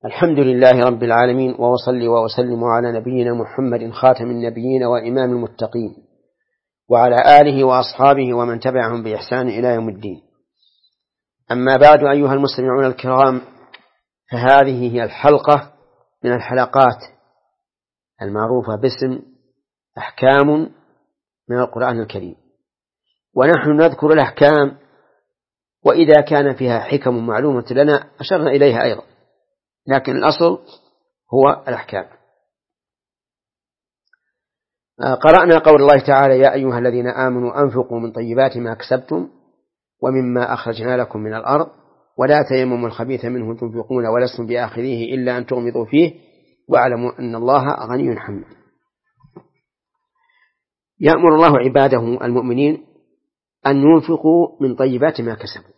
الحمد لله رب العالمين، وأصلي وأسلم على نبينا محمد خاتم النبيين وإمام المتقين، وعلى آله وأصحابه ومن تبعهم بإحسان إلى يوم الدين. أما بعد، أيها المستمعون الكرام، فهذه هي الحلقة من الحلقات المعروفة باسم أحكام من القرآن الكريم، ونحن نذكر الأحكام، وإذا كان فيها حكم معلومة لنا أشرنا إليها أيضا، لكن الأصل هو الأحكام. قرأنا قول الله تعالى: يا أيها الذين آمنوا أنفقوا من طيبات ما كسبتم ومما أخرجنا لكم من الأرض ولا تيمموا الخبيث منه تنفقون ولستم بآخذيه إلا أن تغمضوا فيه واعلموا أن الله غني حميد. يأمر الله عباده المؤمنين أن ينفقوا من طيبات ما كسبوا،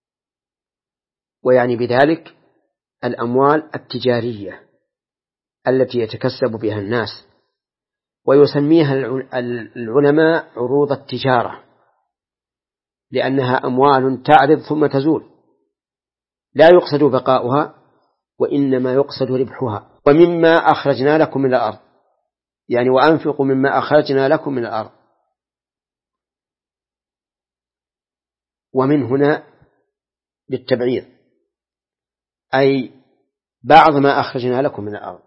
ويعني بذلك الأموال التجارية التي يتكسب بها الناس، ويسميها العلماء عروض التجارة، لأنها أموال تعرض ثم تزول، لا يقصد بقاؤها وإنما يقصد ربحها. ومما أخرجنا لكم من الأرض، يعني وأنفقوا مما أخرجنا لكم من الأرض، ومن هنا للتبعيض، أي بعض ما أخرجنا لكم من الأرض،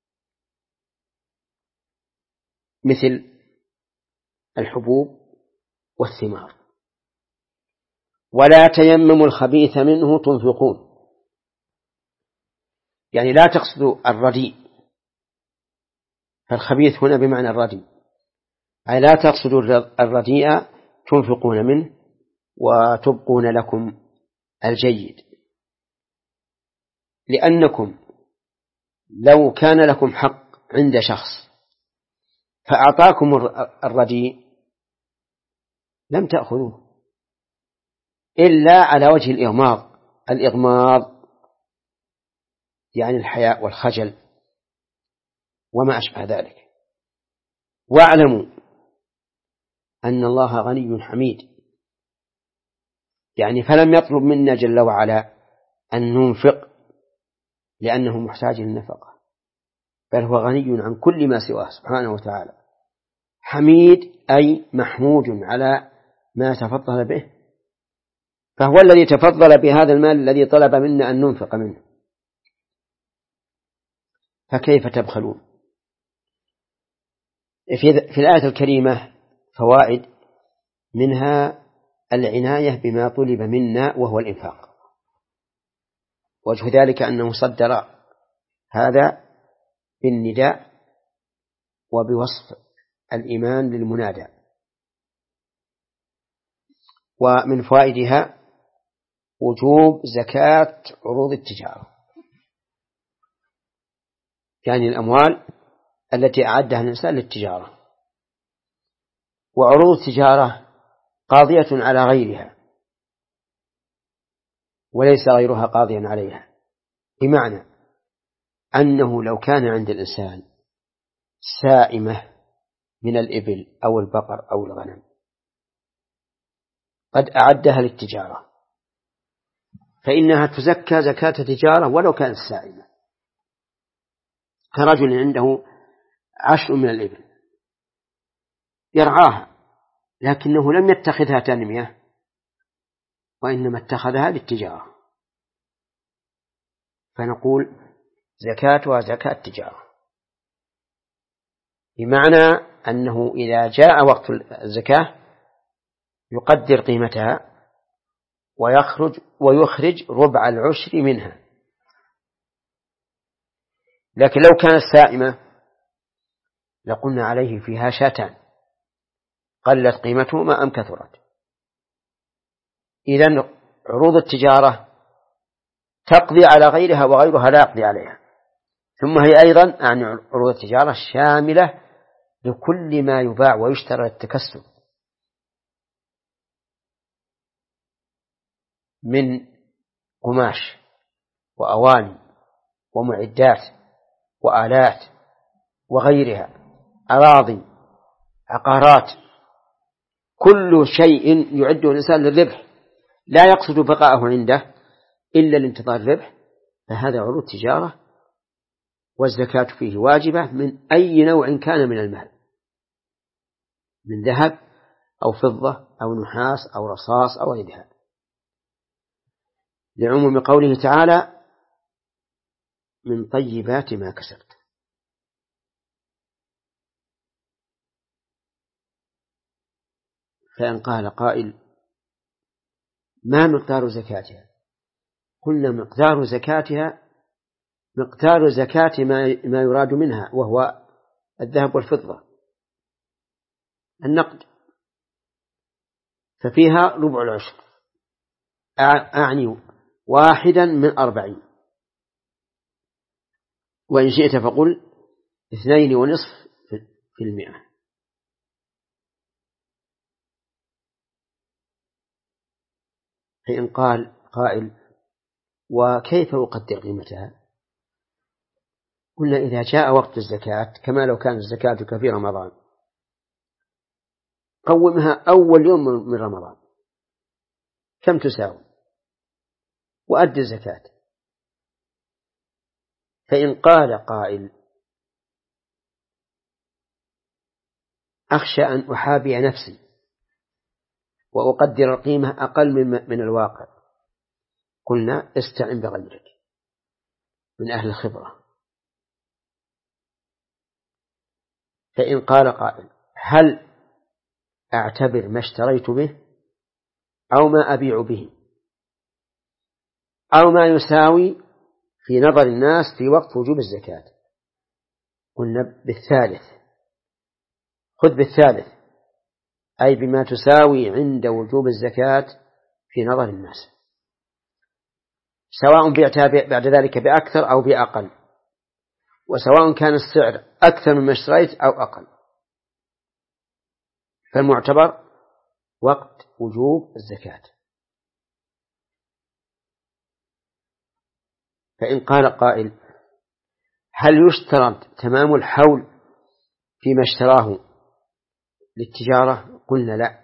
مثل الحبوب والثمار. ولا تيمموا الخبيث منه تنفقون، يعني لا تقصدوا الرديء، فالخبيث هنا بمعنى الرديء، أي لا تقصدوا الرديء تنفقون منه وتبقون لكم الجيد، لأنكم لو كان لكم حق عند شخص فأعطاكم الرديء لم تأخذوه إلا على وجه الإغماض يعني الحياء والخجل وما أشبه ذلك. واعلموا أن الله غني حميد، يعني فلم يطلب منا جل وعلا أن ننفق لأنه محتاج للنفقة، بل هو غني عن كل ما سواه سبحانه وتعالى. حميد أي محمود على ما تفضل به، فهو الذي تفضل بهذا المال الذي طلب منا أن ننفق منه، فكيف تبخلون؟ في الآية الكريمة فوائد، منها العناية بما طلب منا وهو الإنفاق. وجه ذلك أنه صدر هذا بالنداء وبوصف الإيمان للمنادى. ومن فوائدها وجوب زكاة عروض التجارة، يعني الأموال التي أعدها الإنسان للتجارة. وعروض التجارة قاضية على غيرها وليس غيرها قاضيا عليها، بمعنى أنه لو كان عند الإنسان سائمة من الإبل أو البقر أو الغنم قد أعدها للتجارة، فإنها تزكى زكاة تجارة ولو كانت سائمة، كرجل عنده 10 من الإبل يرعاها لكنه لم يتخذها تنمية وإنما اتخذها للتجارة، فنقول زكاتها زكاة تجارة، بمعنى أنه إذا جاء وقت الزكاة يقدر قيمتها ويخرج ربع العشر منها. لكن لو كانت سائمة لقلنا عليه فيها شاتان، قلت قيمتهما أم كثرت. إذن عروض التجارة تقضي على غيرها وغيرها لا يقضي عليها. ثم هي أيضا يعني عروض التجارة شاملة لكل ما يباع ويشترى للتكسب من قماش وأواني ومعدات وآلات وغيرها، أراضي، عقارات، كل شيء يعده الإنسان للربح لا يقصد بقاءه عنده إلا لانتظار الربح، فهذا عروض تجارة والزكاة فيه واجبة من أي نوع كان من المال، من ذهب أو فضة أو نحاس أو رصاص أو غيرها، لعموم قوله تعالى من طيبات ما كسبت. فإن قال قائل ما مقدار زكاتها؟ قلنا مقدار زكاتها مقدار زكاة ما يراد منها، وهو الذهب والفضة النقد، ففيها ربع العشر، أعني 1/40، وإن شئت فقل 2.5%. فإن قال قائل وكيف أقدر قيمتها؟ قلنا إذا جاء وقت الزكاة كما لو كانت الزكاة في رمضان، قومها أول يوم من رمضان كم تساوي وأد الزكاة. فإن قال قائل أخشى أن أحابي نفسي وأقدر القيمة أقل من الواقع، قلنا استعن بغيرك من أهل الخبرة. فإن قال قائل هل أعتبر ما اشتريت به أو ما أبيع به أو ما يساوي في نظر الناس في وقت وجوب الزكاة؟ قلنا بالثالث، خذ بالثالث، أي بما تساوي عند وجوب الزكاة في نظر الناس، سواء بعتها بعد ذلك بأكثر أو بأقل، وسواء كان السعر أكثر مما اشتريت أو أقل، فالمعتبر وقت وجوب الزكاة. فإن قال قائل هل يشترط تمام الحول فيما اشتراه للتجارة؟ قلنا لا،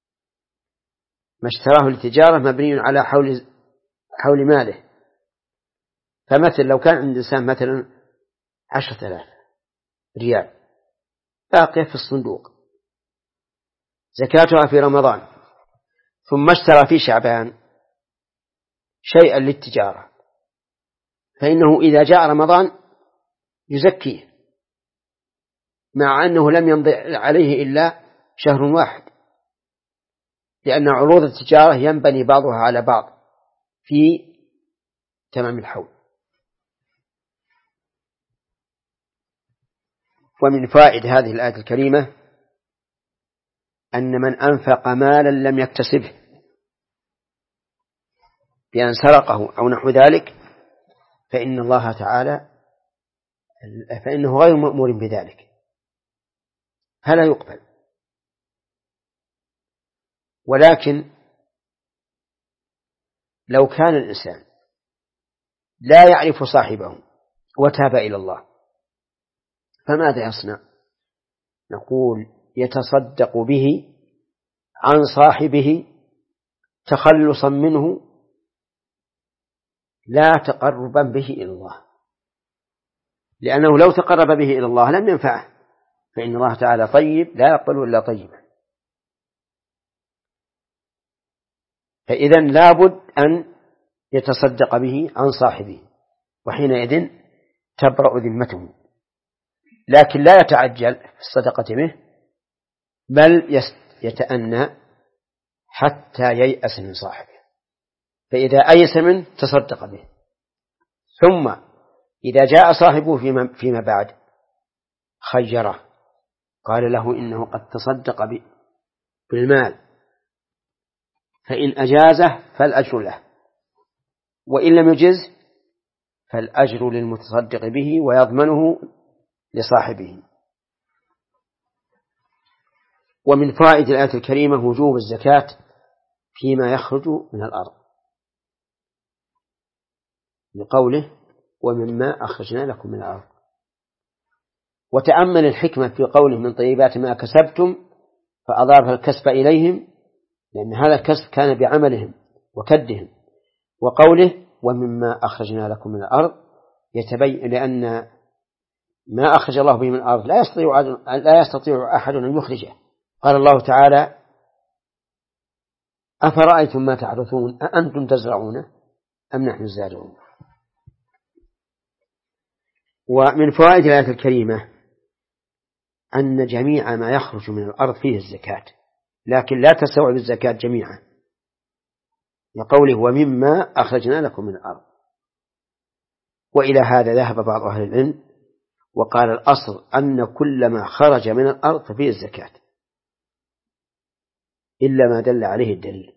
ما اشتراه للتجارة مبني على حول ماله. فمثل لو كان عند إنسان مثلا 10,000 ريال باقية في الصندوق زكاتها في رمضان، ثم اشترى في شعبان شيئا للتجارة، فإنه إذا جاء رمضان يزكيه، مع أنه لم يمضي عليه إلا شهر واحد، لأن عروض التجارة ينبني بعضها على بعض في تمام الحول. ومن فائد هذه الآية الكريمة أن من أنفق مالا لم يكتسبه بأن سرقه أو نحو ذلك فإن الله تعالى فإنه غير مأمور بذلك، فلا يقبل. ولكن لو كان الإنسان لا يعرف صاحبه وتاب إلى الله فماذا يصنع؟ نقول يتصدق به عن صاحبه تخلصا منه لا تقربا به إلى الله، لأنه لو تقرب به إلى الله لم ينفعه، فإن الله تعالى طيب لا يقبل إلا طيبا. فإذا لابد أن يتصدق به عن صاحبه، وحينئذ تبرأ ذمته، لكن لا يتعجل في الصدقة به، بل يتأنى حتى ييأس من صاحبه، فإذا أيس منه تصدق به، ثم إذا جاء صاحبه فيما بعد خيره، قال له إنه قد تصدق بالمال، فإن أجازه فالأجر له، وإن لم يجز فالأجر للمتصدق به ويضمنه لصاحبه. ومن فوائد الآية الكريمة وجوب الزكاة فيما يخرج من الأرض، لقوله ومما أخرجنا لكم من الأرض. وتأمل الحكمة في قوله من طيبات ما كسبتم فأضاف الكسب إليهم، لأن هذا الكسب كان بعملهم وكدهم. وقوله ومما أخرجنا لكم من الأرض يتبين لأن ما أخرج الله به من الأرض لا يستطيع أحد أن يخرجه. قال الله تعالى: أفرأيتم ما تحرثون أأنتم تزرعونه أم نحن الزارعون. ومن فوائد الآية الكريمة أن جميع ما يخرج من الأرض فيه الزكاة، لكن لا تستوعب الزكاة جميعا، لقوله: ومما أخرجنا لكم من الأرض. وإلى هذا ذهب بعض أهل العلم وقال: الأصل أن كل ما خرج من الأرض ففيه الزكاة إلا ما دل عليه الدليل.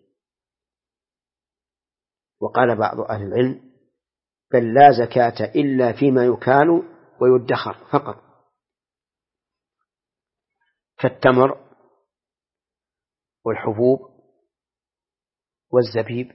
وقال بعض أهل العلم: بل لا زكاة إلا فيما يكال ويدخر فقط، كالتمر والحبوب والزبيب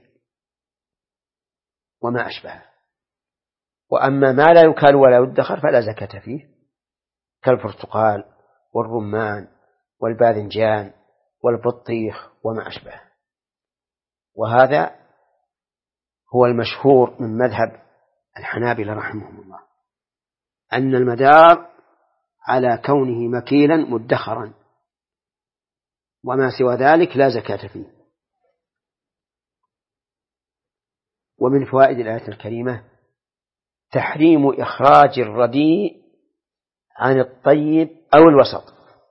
وما أشبهه. وأما ما لا يكال ولا يدخر فلا زكاة فيه، كالبرتقال والرمان والباذنجان والبطيخ وما أشبهه. وهذا هو المشهور من مذهب الحنابلة رحمهم الله، أن المدار على كونه مكيلا مدخرا، وما سوى ذلك لا زكاة فيه. ومن فوائد الآية الكريمة تحريم إخراج الرديء عن الطيب أو الوسط،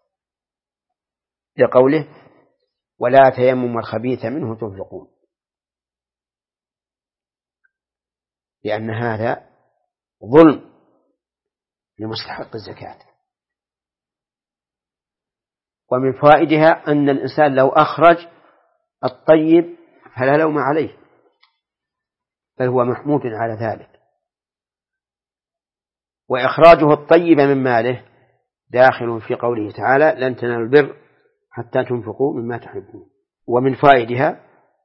لقوله: ولا تيمموا الخبيث منه تنفقون، لأن هذا ظلم لمستحق الزكاة. ومن فوائدها أن الإنسان لو أخرج الطيب فلا لوم عليه، بل هو محمود على ذلك. وإخراجه الطيب من ماله داخل في قوله تعالى: لن تنالوا البر حتى تنفقوا مما تحبون. ومن فائدها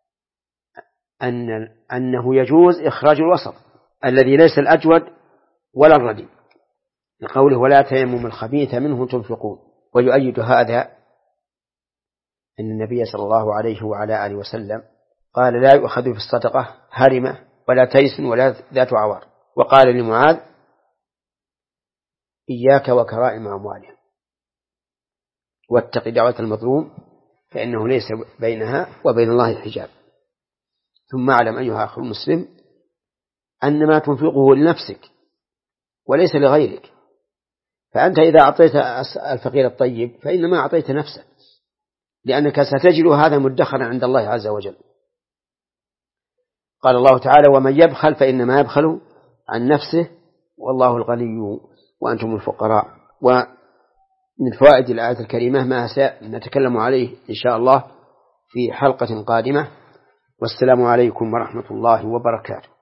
أنه يجوز إخراج الوسط الذي ليس الأجود ولا الرديء، لقوله: ولا تيمموا الخبيث منه تنفقون. ويؤيد هذا أن النبي صلى الله عليه وعلى آله وسلم قال: لا يؤخذ في الصدقة هرمة ولا تيس ولا ذات عوار. وقال لمعاذ: إياك وكرائم أموالهم، واتق دعوة المظلوم فإنه ليس بينها وبين الله حجاب. ثم اعلم أيها أخو المسلم أن ما تنفقه لنفسك وليس لغيرك، فأنت إذا أعطيت الفقير الطيب فإنما أعطيت نفسك، لأنك ستجد هذا مدخرا عند الله عز وجل. قال الله تعالى: ومن يبخل فإنما يبخل عن نفسه والله الغني وأنتم الفقراء. ومن فوائد الآية الكريمة ما سنتكلم عليه إن شاء الله في حلقة قادمة. والسلام عليكم ورحمة الله وبركاته.